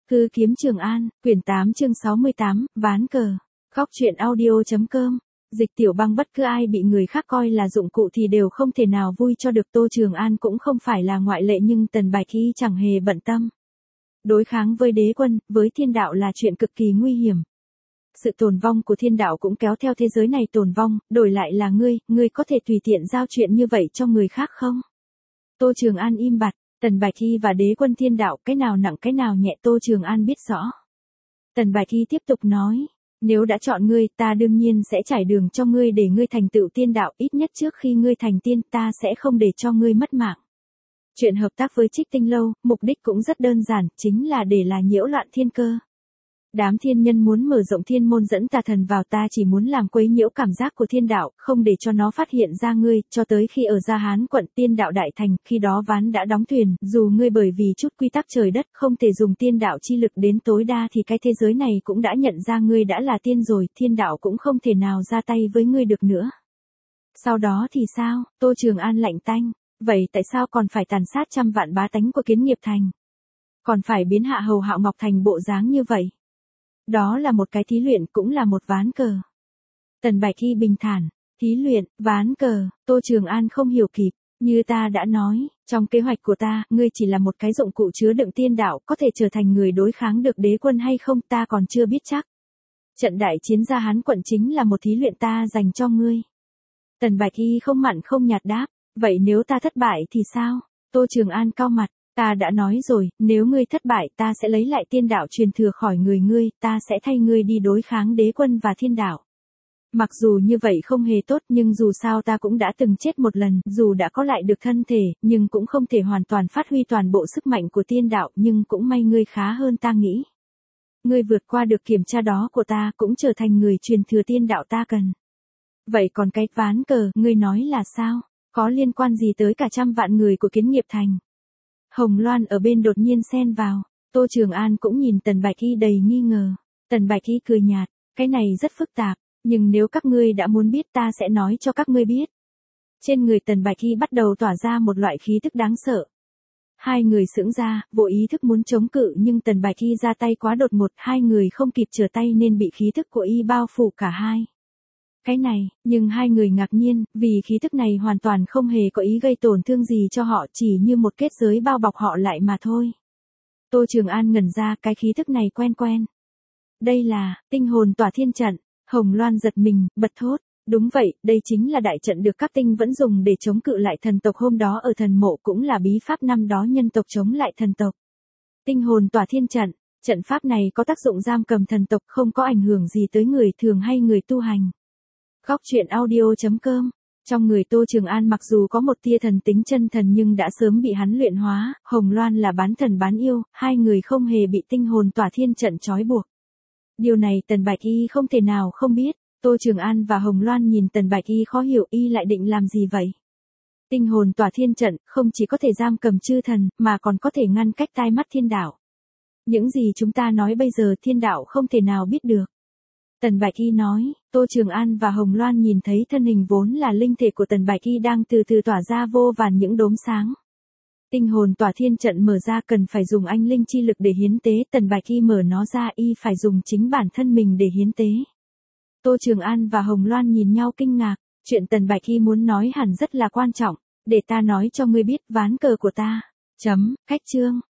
Cư kiếm Trường An, quyển 8 chương 68, ván cờ. Góc truyện audio.com. Dịch Tiểu Băng bất cứ ai bị người khác coi là dụng cụ thì đều không thể nào vui cho được, Tô Trường An cũng không phải là ngoại lệ, nhưng Tần Bạch Hy chẳng hề bận tâm. Đối kháng với đế quân, với thiên đạo là chuyện cực kỳ nguy hiểm. Sự tồn vong của thiên đạo cũng kéo theo thế giới này tồn vong, đổi lại là ngươi có thể tùy tiện giao chuyện như vậy cho người khác không? Tô Trường An im bặt. Tần Bạch Hy và đế quân thiên đạo, cái nào nặng cái nào nhẹ Tô Trường An biết rõ. Tần Bạch Hy tiếp tục nói, nếu đã chọn ngươi, ta đương nhiên sẽ trải đường cho ngươi để ngươi thành tựu tiên đạo, ít nhất trước khi ngươi thành tiên, ta sẽ không để cho ngươi mất mạng. Chuyện hợp tác với Trích Tinh Lâu, mục đích cũng rất đơn giản, chính là để là nhiễu loạn thiên cơ. Đám thiên nhân muốn mở rộng thiên môn dẫn tà thần vào, ta chỉ muốn làm quấy nhiễu cảm giác của thiên đạo, không để cho nó phát hiện ra ngươi, cho tới khi ở Gia Hán quận tiên đạo đại thành, khi đó ván đã đóng thuyền, dù ngươi bởi vì chút quy tắc trời đất không thể dùng tiên đạo chi lực đến tối đa thì cái thế giới này cũng đã nhận ra ngươi đã là tiên rồi, thiên đạo cũng không thể nào ra tay với ngươi được nữa. Sau đó thì sao? Tô Trường An lạnh tanh, vậy tại sao còn phải tàn sát trăm vạn bá tánh của Kiến Nghiệp Thành? Còn phải biến Hạ Hầu Hạo Ngọc thành bộ dáng như vậy? Đó là một cái thí luyện, cũng là một ván cờ. Tần Bạch Hy bình thản, thí luyện, ván cờ, Tô Trường An không hiểu kịp, như ta đã nói, trong kế hoạch của ta, ngươi chỉ là một cái dụng cụ chứa đựng tiên đạo, có thể trở thành người đối kháng được đế quân hay không ta còn chưa biết chắc. Trận đại chiến Gia Hán quận chính là một thí luyện ta dành cho ngươi. Tần Bạch Hy không mặn không nhạt đáp, vậy nếu ta thất bại thì sao? Tô Trường An cau mặt. Ta đã nói rồi, nếu ngươi thất bại ta sẽ lấy lại tiên đạo truyền thừa khỏi người ngươi, ta sẽ thay ngươi đi đối kháng đế quân và thiên đạo. Mặc dù như vậy không hề tốt, nhưng dù sao ta cũng đã từng chết một lần, dù đã có lại được thân thể, nhưng cũng không thể hoàn toàn phát huy toàn bộ sức mạnh của tiên đạo, nhưng cũng may ngươi khá hơn ta nghĩ. Ngươi vượt qua được kiểm tra đó của ta, cũng trở thành người truyền thừa tiên đạo ta cần. Vậy còn cái ván cờ, ngươi nói là sao? Có liên quan gì tới cả trăm vạn người của Kiến Nghiệp Thành? Hồng Loan ở bên đột nhiên xen vào, Tô Trường An cũng nhìn Tần Bạch Hy đầy nghi ngờ. Tần Bạch Hy cười nhạt, cái này rất phức tạp, nhưng nếu các ngươi đã muốn biết ta sẽ nói cho các ngươi biết. Trên người Tần Bạch Hy bắt đầu tỏa ra một loại khí tức đáng sợ. Hai người sững ra, vô ý thức muốn chống cự nhưng Tần Bạch Hy ra tay quá đột ngột, hai người không kịp trở tay nên bị khí tức của y bao phủ cả hai. Cái này, nhưng hai người ngạc nhiên, vì khí tức này hoàn toàn không hề có ý gây tổn thương gì cho họ, chỉ như một kết giới bao bọc họ lại mà thôi. Tô Trường An ngẩn ra, cái khí tức này quen quen. Đây là, tinh hồn tỏa thiên trận. Hồng Loan giật mình, bật thốt. Đúng vậy, đây chính là đại trận được các tinh vẫn dùng để chống cự lại thần tộc hôm đó ở thần mộ, cũng là bí pháp năm đó nhân tộc chống lại thần tộc. Tinh hồn tỏa thiên trận, trận pháp này có tác dụng giam cầm thần tộc, không có ảnh hưởng gì tới người thường hay người tu hành. Góc truyện audio.com. Trong người Tô Trường An mặc dù có một tia thần tính chân thần nhưng đã sớm bị hắn luyện hóa, Hồng Loan là bán thần bán yêu, hai người không hề bị tinh hồn tỏa thiên trận trói buộc. Điều này Tần Bạch Y không thể nào không biết. Tô Trường An và Hồng Loan nhìn Tần Bạch Y khó hiểu, y lại định làm gì vậy? Tinh hồn tỏa thiên trận không chỉ có thể giam cầm chư thần, mà còn có thể ngăn cách tai mắt thiên đạo. Những gì chúng ta nói bây giờ thiên đạo không thể nào biết được. Tần Bạch Y nói, Tô Trường An và Hồng Loan nhìn thấy thân hình vốn là linh thể của Tần Bạch Y đang từ từ tỏa ra vô vàn những đốm sáng. Tinh hồn tỏa thiên trận mở ra cần phải dùng anh linh chi lực để hiến tế, Tần Bạch Y mở nó ra y phải dùng chính bản thân mình để hiến tế. Tô Trường An và Hồng Loan nhìn nhau kinh ngạc, chuyện Tần Bạch Y muốn nói hẳn rất là quan trọng, để ta nói cho ngươi biết ván cờ của ta. Cách chương.